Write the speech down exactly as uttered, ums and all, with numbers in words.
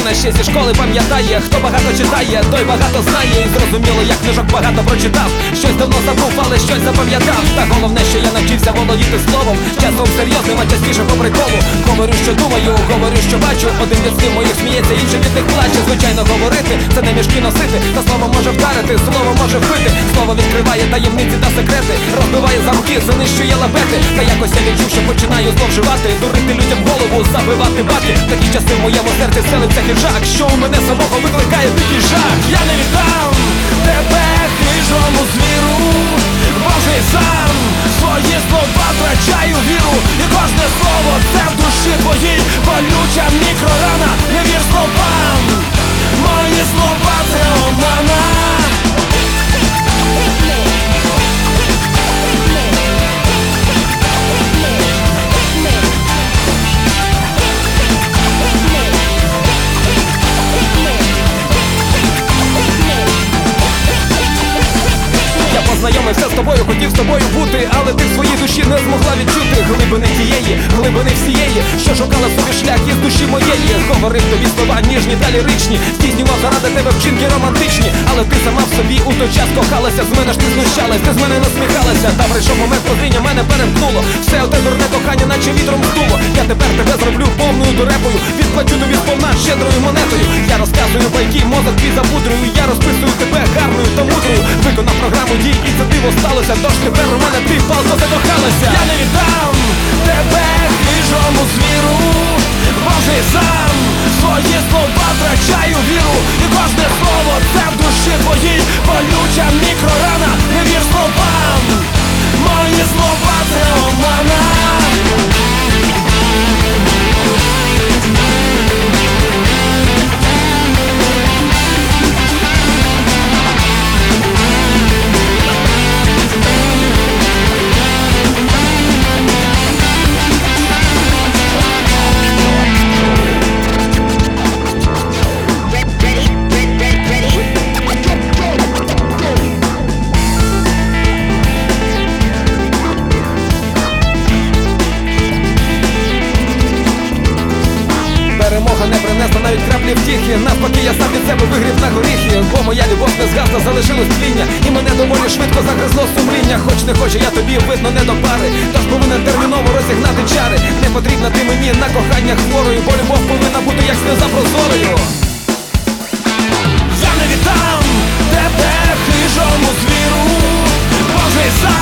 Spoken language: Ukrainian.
мене ще зі школи пам'ятає. Хто багато читає, той багато знає. І зрозуміло, як книжок багато прочитав. Щось давно забув, але щось запам'ятав. Та головне, що я навчився володіти словом. Часом серйозним, а частіше по приколу. Говорю, що думаю, говорю, що бачу. Один від слів моїх сміється, інший від них плаче. Звичайно, говорити, це не мішки носити. Та слово може вдарити, слово може вбити. Слово відкриває таємниці та секрети. Розбиває замки, занищує лабети. Та якось я відчув, що починаю зловживати. Дурити людям голову, забивати баки. Такі часи в моєму серці селиться хижак, що у мене самого викликає дикий жах. Я не віддам тебе хижому звіру, Боже, і сам свої слова втрачаю віру. І кожне слово це в душі твоїй болюча мікрорана. Не вір словам, мої слова це омана. Знайомився з тобою, хотів з тобою бути, але ти в своїй душі не змогла відчути глибини тієї, глибини всієї, що шукала собі шлях із душі моєї. Говорив тобі слова ніжні та ліричні, здійснював заради тебе вчинки романтичні. Але ти сама в собі у той час кохалася, з мене ж ти знущалась, ти з мене насміхалася. Та прийшов момент прозріння, мене перемкнуло. Все оте дурне кохання, наче вітром здуло. Я тепер тебе зроблю повною дурепою, відплачу тобі сповна щедрою монетою. Я розказую байки, мозок твій запудрую. Я розписую тебе гарною та мудрою. Виконав програму дій і це диво сталося, тож тепер у мене ти палко закохалася. Я не віддам тебе хижому звіру, Боже, і сам свої слова втрачаю віру. І кожне слово це в душі твоїй болюча мікрорана. Не вір словам, мої слова це омана. Перемога не принесла навіть краплі втіхи. Навпаки, я сам від себе вигрів на горіхи. Бо моя любов не згасла, залишилось тління. І мене доволі швидко загризло сумління. Хоч не хочу, я тобі видно не до пари. Тож повинен терміново розігнати чари. Не потрібна ти мені на кохання хворою, бо любов повинна бути як сльоза прозорою. Я не віддам тебе хижому звіру, Боже, і сам